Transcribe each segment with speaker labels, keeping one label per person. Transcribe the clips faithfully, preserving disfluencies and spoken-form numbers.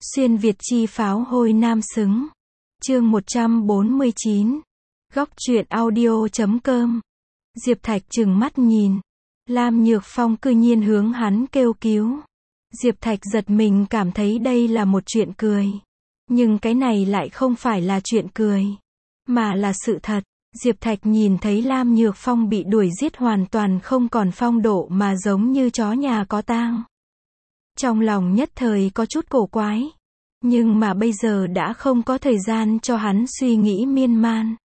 Speaker 1: Xuyên Việt chi pháo hôi nam xứng. Chương một trăm bốn mươi chín. Góc truyện audio chấm com. Diệp Thạch trừng mắt nhìn. Lam Nhược Phong cư nhiên hướng hắn kêu cứu. Diệp Thạch giật mình cảm thấy đây là một chuyện cười. Nhưng cái này lại không phải là chuyện cười, mà là sự thật. Diệp Thạch nhìn thấy Lam Nhược Phong bị đuổi giết hoàn toàn không còn phong độ mà giống như chó nhà có tang. Trong lòng nhất thời có chút cổ quái. Nhưng mà bây giờ đã không có thời gian cho hắn suy nghĩ miên man.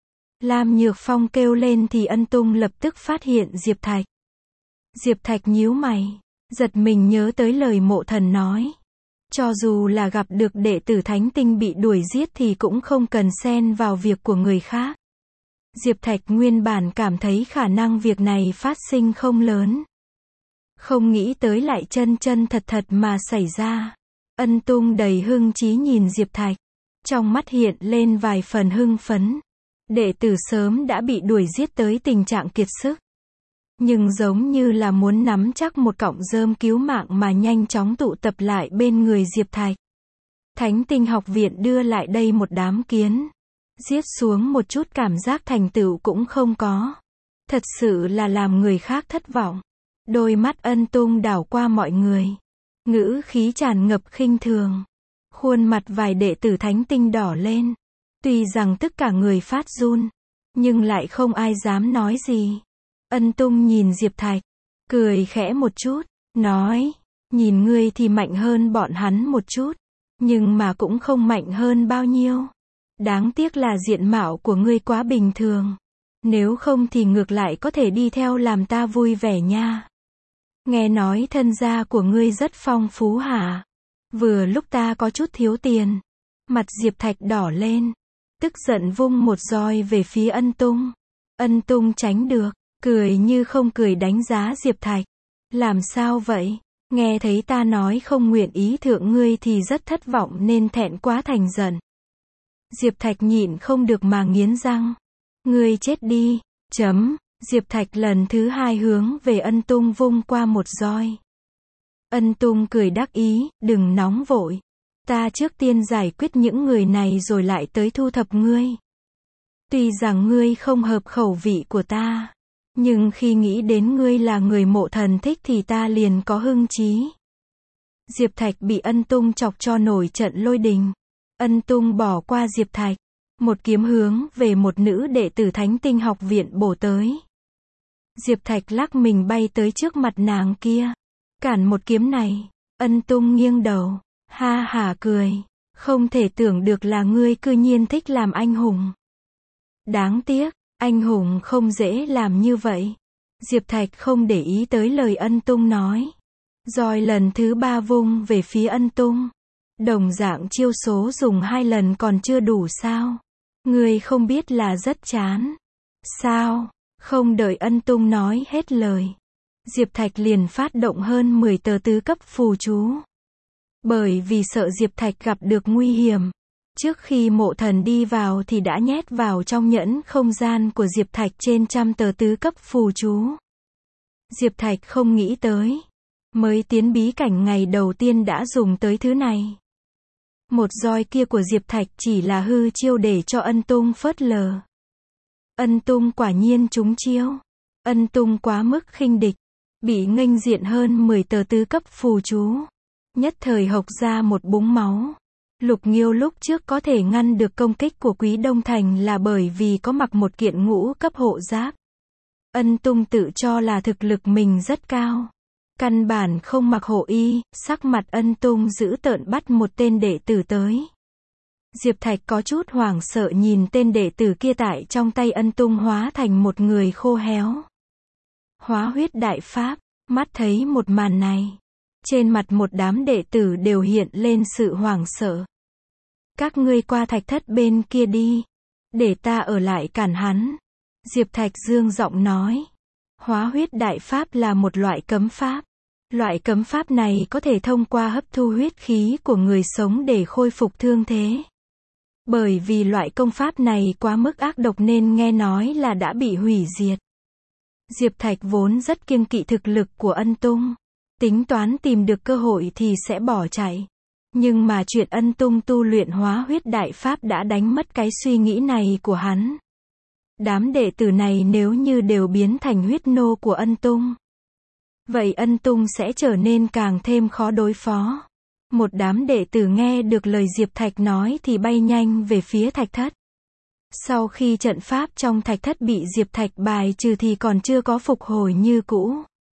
Speaker 1: Lam Nhược Phong kêu lên thì Ân Tung lập tức phát hiện Diệp Thạch. Diệp Thạch nhíu mày, giật mình nhớ tới lời Mộ Thần nói. Cho dù là gặp được đệ tử Thánh Tinh bị đuổi giết thì cũng không cần xen vào việc của người khác. Diệp Thạch nguyên bản cảm thấy khả năng việc này phát sinh không lớn. Không nghĩ tới lại chân chân thật thật mà xảy ra. Ân Tung đầy hưng chí nhìn Diệp Thạch. Trong mắt hiện lên vài phần hưng phấn. Đệ tử sớm đã bị đuổi giết tới tình trạng kiệt sức. Nhưng giống như là muốn nắm chắc một cọng rơm cứu mạng mà nhanh chóng tụ tập lại bên người Diệp Thạch. Thánh Tinh học viện đưa lại đây một đám kiến. Giết xuống một chút cảm giác thành tựu cũng không có. Thật sự là làm người khác thất vọng. Đôi mắt Ân Tung đảo qua mọi người. Ngữ khí tràn ngập khinh thường. Khuôn mặt vài đệ tử Thánh Tinh đỏ lên. Tuy rằng tất cả người phát run, nhưng lại không ai dám nói gì. Ân Tung nhìn Diệp Thạch, cười khẽ một chút, nói, nhìn ngươi thì mạnh hơn bọn hắn một chút, nhưng mà cũng không mạnh hơn bao nhiêu. Đáng tiếc là diện mạo của ngươi quá bình thường. Nếu không thì ngược lại có thể đi theo làm ta vui vẻ nha. Nghe nói thân gia của ngươi rất phong phú hả? Vừa lúc ta có chút thiếu tiền. Mặt Diệp Thạch đỏ lên, tức giận vung một roi về phía Ân Tung. Ân Tung tránh được, cười như không cười đánh giá Diệp Thạch. Làm sao vậy? Nghe thấy ta nói không nguyện ý thượng ngươi thì rất thất vọng nên thẹn quá thành giận. Diệp Thạch nhịn không được mà nghiến răng. Ngươi chết đi, chấm. Diệp Thạch lần thứ hai hướng về Ân Tung vung qua một roi. Ân Tung cười đắc ý, đừng nóng vội. Ta trước tiên giải quyết những người này rồi lại tới thu thập ngươi. Tuy rằng ngươi không hợp khẩu vị của ta, nhưng khi nghĩ đến ngươi là người Mộ Thần thích thì ta liền có hưng chí. Diệp Thạch bị Ân Tung chọc cho nổi trận lôi đình. Ân Tung bỏ qua Diệp Thạch, một kiếm hướng về một nữ đệ tử Thánh Tinh học viện bổ tới. Diệp Thạch lắc mình bay tới trước mặt nàng kia, cản một kiếm này. Ân Tung nghiêng đầu, ha hả cười, không thể tưởng được là ngươi cư nhiên thích làm anh hùng. Đáng tiếc, anh hùng không dễ làm như vậy. Diệp Thạch không để ý tới lời Ân Tung nói. Roi lần thứ ba vung về phía Ân Tung. Đồng dạng chiêu số dùng hai lần còn chưa đủ sao? Ngươi không biết là rất chán. Sao? Không đợi Ân Tung nói hết lời, Diệp Thạch liền phát động hơn mười tờ tứ cấp phù chú. Bởi vì sợ Diệp Thạch gặp được nguy hiểm, trước khi Mộ Thần đi vào thì đã nhét vào trong nhẫn không gian của Diệp Thạch trên trăm tờ tứ cấp phù chú. Diệp Thạch không nghĩ tới, mới tiến bí cảnh ngày đầu tiên đã dùng tới thứ này. Một roi kia của Diệp Thạch chỉ là hư chiêu để cho Ân Tung phớt lờ. Ân Tung quả nhiên trúng chiêu. Ân Tung quá mức khinh địch, bị nghênh diện hơn mười tờ tứ cấp phù chú. Nhất thời hộc ra một búng máu. Lục Nghiêu lúc trước có thể ngăn được công kích của Quý Đông Thành là bởi vì có mặc một kiện ngũ cấp hộ giáp. Ân Tung tự cho là thực lực mình rất cao. Căn bản không mặc hộ y, sắc mặt Ân Tung giữ tợn bắt một tên đệ tử tới. Diệp Thạch có chút hoảng sợ nhìn tên đệ tử kia tại trong tay Ân Tung hóa thành một người khô héo. Hóa huyết đại pháp, mắt thấy một màn này. Trên mặt một đám đệ tử đều hiện lên sự hoảng sợ. Các ngươi qua thạch thất bên kia đi. Để ta ở lại cản hắn. Diệp Thạch dương giọng nói. Hóa huyết đại pháp là một loại cấm pháp. Loại cấm pháp này có thể thông qua hấp thu huyết khí của người sống để khôi phục thương thế. Bởi vì loại công pháp này quá mức ác độc nên nghe nói là đã bị hủy diệt. Diệp Thạch vốn rất kiêng kỵ thực lực của Ân Tung. Tính toán tìm được cơ hội thì sẽ bỏ chạy. Nhưng mà chuyện Ân Tung tu luyện hóa huyết đại pháp đã đánh mất cái suy nghĩ này của hắn. Đám đệ tử này nếu như đều biến thành huyết nô của Ân Tung, vậy Ân Tung sẽ trở nên càng thêm khó đối phó. Một đám đệ tử nghe được lời Diệp Thạch nói thì bay nhanh về phía thạch thất. Sau khi trận pháp trong thạch thất bị Diệp Thạch bài trừ thì còn chưa có phục hồi như cũ.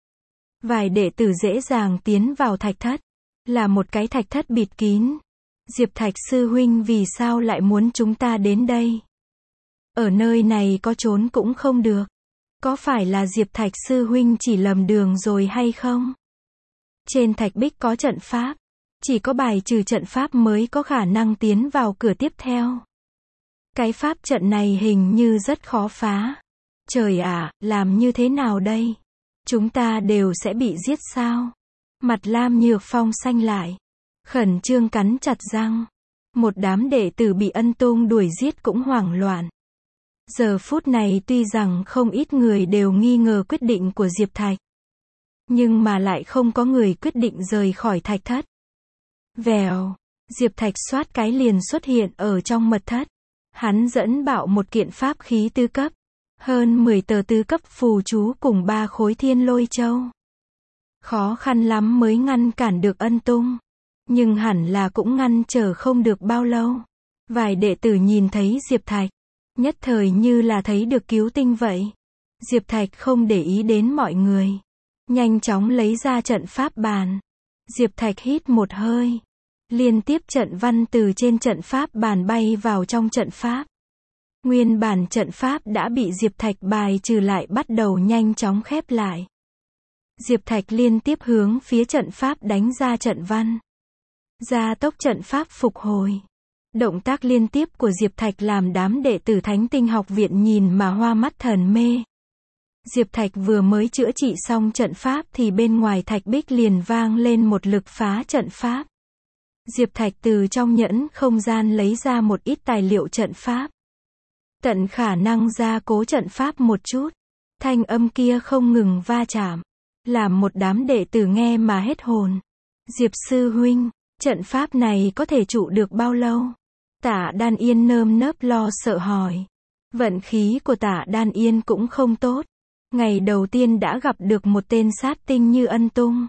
Speaker 1: Vài đệ tử dễ dàng tiến vào thạch thất. Là một cái thạch thất bịt kín. Diệp Thạch sư huynh vì sao lại muốn chúng ta đến đây? Ở nơi này có trốn cũng không được. Có phải là Diệp Thạch sư huynh chỉ lầm đường rồi hay không? Trên thạch bích có trận pháp. Chỉ có bài trừ trận pháp mới có khả năng tiến vào cửa tiếp theo. Cái pháp trận này hình như rất khó phá. Trời ạ, làm như thế nào đây? Chúng ta đều sẽ bị giết sao? Mặt Lam Nhược Phong xanh lại. Khẩn trương cắn chặt răng. Một đám đệ tử bị Ân Tung đuổi giết cũng hoảng loạn. Giờ phút này tuy rằng không ít người đều nghi ngờ quyết định của Diệp Thạch. Nhưng mà lại không có người quyết định rời khỏi thạch thất. Vèo. Diệp Thạch xoát cái liền xuất hiện ở trong mật thất. Hắn dẫn bạo một kiện pháp khí tứ cấp. Hơn mười tờ tứ cấp phù chú cùng ba khối thiên lôi châu. Khó khăn lắm mới ngăn cản được Ân Tung. Nhưng hẳn là cũng ngăn trở không được bao lâu. Vài đệ tử nhìn thấy Diệp Thạch. Nhất thời như là thấy được cứu tinh vậy. Diệp Thạch không để ý đến mọi người. Nhanh chóng lấy ra trận pháp bàn. Diệp Thạch hít một hơi. Liên tiếp trận văn từ trên trận pháp bàn bay vào trong trận pháp. Nguyên bản trận pháp đã bị Diệp Thạch bài trừ lại bắt đầu nhanh chóng khép lại. Diệp Thạch liên tiếp hướng phía trận pháp đánh ra trận văn. Gia tốc trận pháp phục hồi. Động tác liên tiếp của Diệp Thạch làm đám đệ tử Thánh Tinh học viện nhìn mà hoa mắt thần mê. Diệp Thạch vừa mới chữa trị xong trận pháp thì bên ngoài thạch bích liền vang lên một lực phá trận pháp. Diệp Thạch từ trong nhẫn không gian lấy ra một ít tài liệu trận pháp. Tận khả năng gia cố trận pháp một chút. Thanh âm kia không ngừng va chạm. Làm một đám đệ tử nghe mà hết hồn. Diệp sư huynh, trận pháp này có thể trụ được bao lâu? Tạ Đan Yên nơm nớp lo sợ hỏi. Vận khí của Tạ Đan Yên cũng không tốt. Ngày đầu tiên đã gặp được một tên sát tinh như Ân Tung.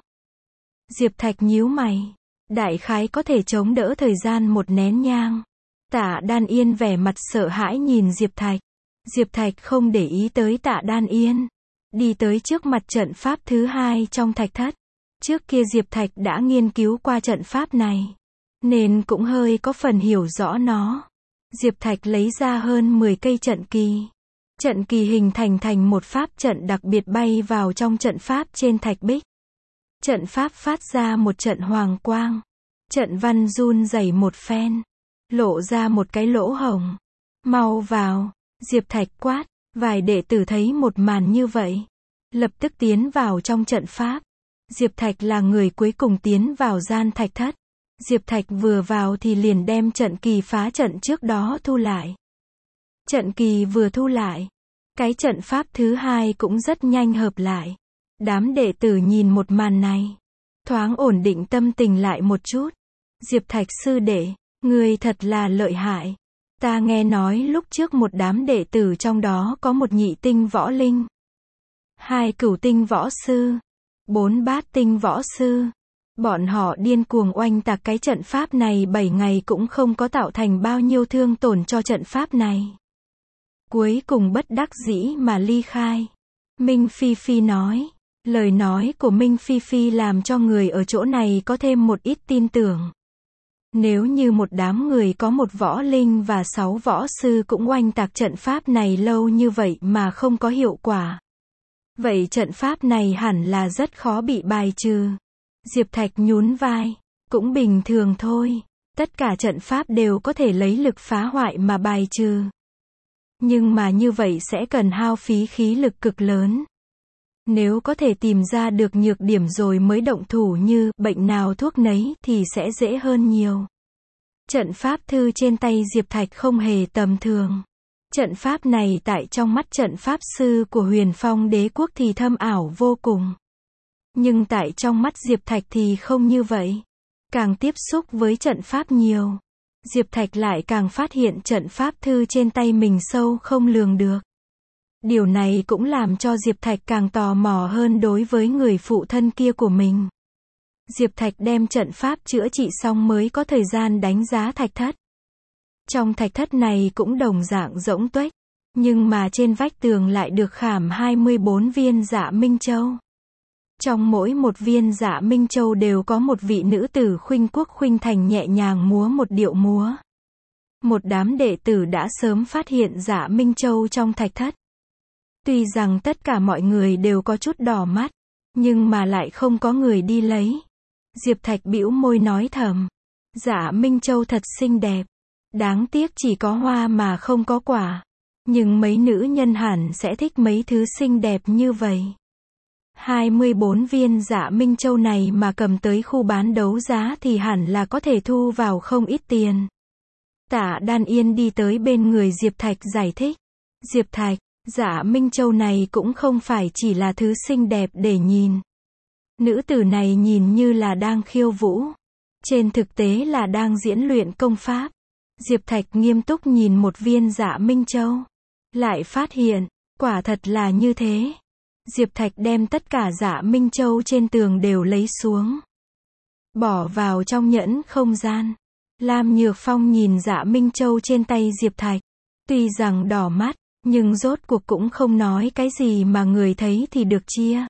Speaker 1: Diệp Thạch nhíu mày. Đại khái có thể chống đỡ thời gian một nén nhang. Tạ Đan Yên vẻ mặt sợ hãi nhìn Diệp Thạch. Diệp Thạch không để ý tới Tạ Đan Yên. Đi tới trước mặt trận pháp thứ hai trong thạch thất. Trước kia Diệp Thạch đã nghiên cứu qua trận pháp này. Nên cũng hơi có phần hiểu rõ nó. Diệp Thạch lấy ra hơn mười cây trận kỳ. Trận kỳ hình thành thành một pháp trận đặc biệt bay vào trong trận pháp trên thạch bích. Trận pháp phát ra một trận hoàng quang. Trận văn run rẩy một phen. Lộ ra một cái lỗ hổng. Mau vào. Diệp Thạch quát. Vài đệ tử thấy một màn như vậy. Lập tức tiến vào trong trận pháp. Diệp Thạch là người cuối cùng tiến vào gian thạch thất. Diệp Thạch vừa vào thì liền đem trận kỳ phá trận trước đó thu lại. Trận kỳ vừa thu lại. Cái trận pháp thứ hai cũng rất nhanh hợp lại. Đám đệ tử nhìn một màn này. Thoáng ổn định tâm tình lại một chút. Diệp Thạch sư đệ, ngươi thật là lợi hại. Ta nghe nói lúc trước một đám đệ tử trong đó có một nhị tinh võ linh. Hai cửu tinh võ sư. Bốn bát tinh võ sư. Bọn họ điên cuồng oanh tạc cái trận pháp này bảy ngày cũng không có tạo thành bao nhiêu thương tổn cho trận pháp này. Cuối cùng bất đắc dĩ mà ly khai. Minh Phi Phi nói. Lời nói của Minh Phi Phi làm cho người ở chỗ này có thêm một ít tin tưởng. Nếu như một đám người có một võ linh và sáu võ sư cũng oanh tạc trận pháp này lâu như vậy mà không có hiệu quả. Vậy trận pháp này hẳn là rất khó bị bài trừ. Diệp Thạch nhún vai. Cũng bình thường thôi. Tất cả trận pháp đều có thể lấy lực phá hoại mà bài trừ. Nhưng mà như vậy sẽ cần hao phí khí lực cực lớn. Nếu có thể tìm ra được nhược điểm rồi mới động thủ như bệnh nào thuốc nấy thì sẽ dễ hơn nhiều. Trận pháp thư trên tay Diệp Thạch không hề tầm thường. Trận pháp này tại trong mắt trận pháp sư của Huyền Phong Đế quốc thì thâm ảo vô cùng. Nhưng tại trong mắt Diệp Thạch thì không như vậy. Càng tiếp xúc với trận pháp nhiều, Diệp Thạch lại càng phát hiện trận pháp thư trên tay mình sâu không lường được. Điều này cũng làm cho Diệp Thạch càng tò mò hơn đối với người phụ thân kia của mình. Diệp Thạch đem trận pháp chữa trị xong mới có thời gian đánh giá thạch thất. Trong thạch thất này cũng đồng dạng rỗng tuếch, nhưng mà trên vách tường lại được khảm hai mươi bốn viên Dạ Minh Châu. Trong mỗi một viên Dạ Minh Châu đều có một vị nữ tử khuynh quốc khuynh thành nhẹ nhàng múa một điệu múa. Một đám đệ tử đã sớm phát hiện Dạ Minh Châu trong thạch thất. Tuy rằng tất cả mọi người đều có chút đỏ mắt, nhưng mà lại không có người đi lấy. Diệp Thạch bĩu môi nói thầm, Dạ Minh Châu thật xinh đẹp, đáng tiếc chỉ có hoa mà không có quả. Nhưng mấy nữ nhân hẳn sẽ thích mấy thứ xinh đẹp như vậy. hai mươi bốn viên Dạ Minh Châu này mà cầm tới khu bán đấu giá thì hẳn là có thể thu vào không ít tiền. Tạ Đan Yên đi tới bên người Diệp Thạch giải thích. Diệp Thạch, Dạ Minh Châu này cũng không phải chỉ là thứ xinh đẹp để nhìn. Nữ tử này nhìn như là đang khiêu vũ. Trên thực tế là đang diễn luyện công pháp. Diệp Thạch nghiêm túc nhìn một viên Dạ Minh Châu. Lại phát hiện, quả thật là như thế. Diệp Thạch đem tất cả Dạ Minh Châu trên tường đều lấy xuống. Bỏ vào trong nhẫn không gian. Lam Nhược Phong nhìn Dạ Minh Châu trên tay Diệp Thạch. Tuy rằng đỏ mắt, nhưng rốt cuộc cũng không nói cái gì mà người thấy thì được chia.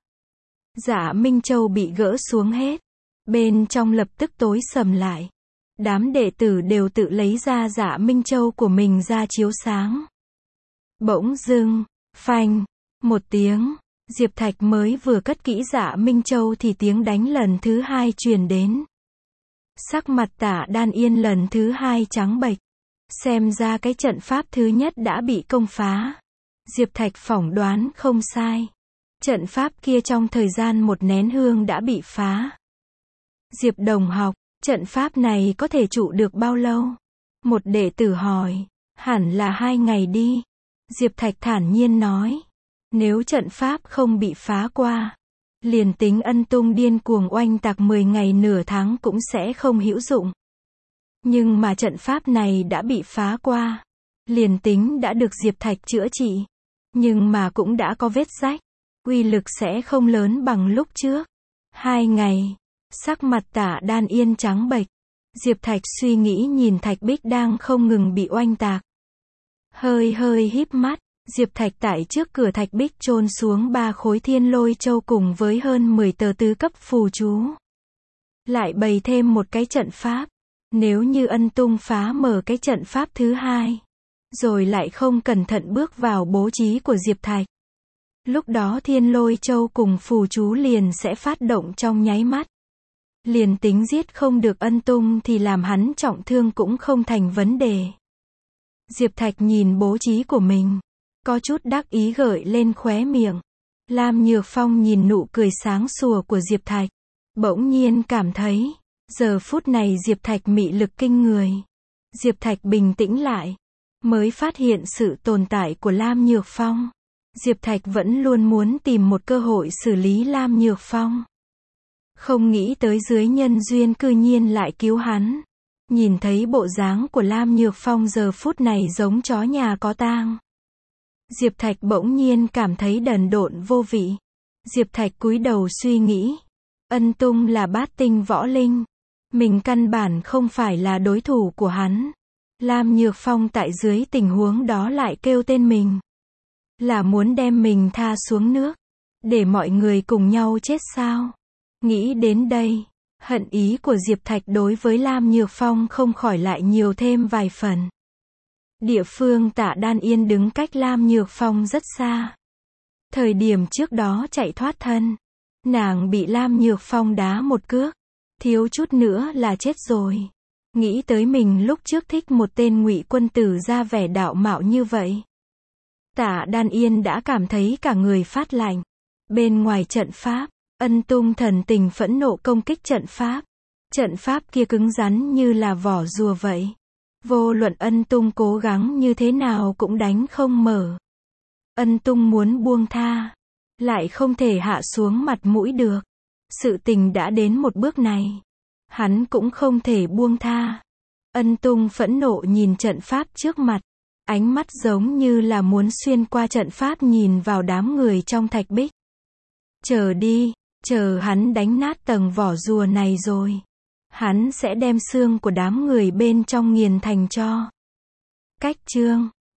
Speaker 1: Dạ Minh Châu bị gỡ xuống hết. Bên trong lập tức tối sầm lại. Đám đệ tử đều tự lấy ra Dạ Minh Châu của mình ra chiếu sáng. Bỗng dưng, phanh, một tiếng, Diệp Thạch mới vừa cất kỹ Dạ Minh Châu thì tiếng đánh lần thứ hai truyền đến. Sắc mặt Tạ Đan Yên lần thứ hai trắng bệch. Xem ra cái trận pháp thứ nhất đã bị công phá. Diệp Thạch phỏng đoán không sai. Trận pháp kia trong thời gian một nén hương đã bị phá. Diệp đồng học, trận pháp này có thể trụ được bao lâu? Một đệ tử hỏi. Hẳn là hai ngày đi. Diệp Thạch thản nhiên nói. Nếu trận pháp không bị phá qua, liền tính Ân Tung điên cuồng oanh tạc mười ngày nửa tháng cũng sẽ không hữu dụng. Nhưng mà trận pháp này đã bị phá qua. Liền tính đã được Diệp Thạch chữa trị. Nhưng mà cũng đã có vết rách. Uy lực sẽ không lớn bằng lúc trước. Hai ngày. Sắc mặt Tạ Đan Yên trắng bệch. Diệp Thạch suy nghĩ nhìn thạch bích đang không ngừng bị oanh tạc. Hơi hơi híp mắt. Diệp Thạch tại trước cửa thạch bích chôn xuống ba khối thiên lôi châu cùng với hơn mười tờ tứ cấp phù chú. Lại bày thêm một cái trận pháp. Nếu như Ân Tung phá mở cái trận pháp thứ hai, rồi lại không cẩn thận bước vào bố trí của Diệp Thạch. Lúc đó thiên lôi châu cùng phù chú liền sẽ phát động trong nháy mắt. Liền tính giết không được Ân Tung thì làm hắn trọng thương cũng không thành vấn đề. Diệp Thạch nhìn bố trí của mình. Có chút đắc ý gợi lên khóe miệng. Lam Nhược Phong nhìn nụ cười sáng sủa của Diệp Thạch. Bỗng nhiên cảm thấy, giờ phút này Diệp Thạch mị lực kinh người. Diệp Thạch bình tĩnh lại. Mới phát hiện sự tồn tại của Lam Nhược Phong. Diệp Thạch vẫn luôn muốn tìm một cơ hội xử lý Lam Nhược Phong. Không nghĩ tới dưới nhân duyên cư nhiên lại cứu hắn. Nhìn thấy bộ dáng của Lam Nhược Phong giờ phút này giống chó nhà có tang. Diệp Thạch bỗng nhiên cảm thấy đần độn vô vị. Diệp Thạch cúi đầu suy nghĩ. Ân Tung là bát tinh võ linh. Mình căn bản không phải là đối thủ của hắn. Lam Nhược Phong tại dưới tình huống đó lại kêu tên mình. Là muốn đem mình tha xuống nước. Để mọi người cùng nhau chết sao? Nghĩ đến đây. Hận ý của Diệp Thạch đối với Lam Nhược Phong không khỏi lại nhiều thêm vài phần. Địa phương Tạ Đan Yên đứng cách Lam Nhược Phong rất xa. Thời điểm trước đó chạy thoát thân. Nàng bị Lam Nhược Phong đá một cước. Thiếu chút nữa là chết rồi. Nghĩ tới mình lúc trước thích một tên ngụy quân tử ra vẻ đạo mạo như vậy. Tạ Đan Yên đã cảm thấy cả người phát lạnh. Bên ngoài trận pháp, Ân Tung thần tình phẫn nộ công kích trận pháp. Trận pháp kia cứng rắn như là vỏ rùa vậy. Vô luận Ân Tung cố gắng như thế nào cũng đánh không mở. Ân Tung muốn buông tha, lại không thể hạ xuống mặt mũi được. Sự tình đã đến một bước này. Hắn cũng không thể buông tha. Ân Tung phẫn nộ nhìn trận pháp trước mặt. Ánh mắt giống như là muốn xuyên qua trận pháp nhìn vào đám người trong thạch bích. Chờ đi, chờ hắn đánh nát tầng vỏ rùa này rồi. Hắn sẽ đem xương của đám người bên trong nghiền thành tro. Cách chương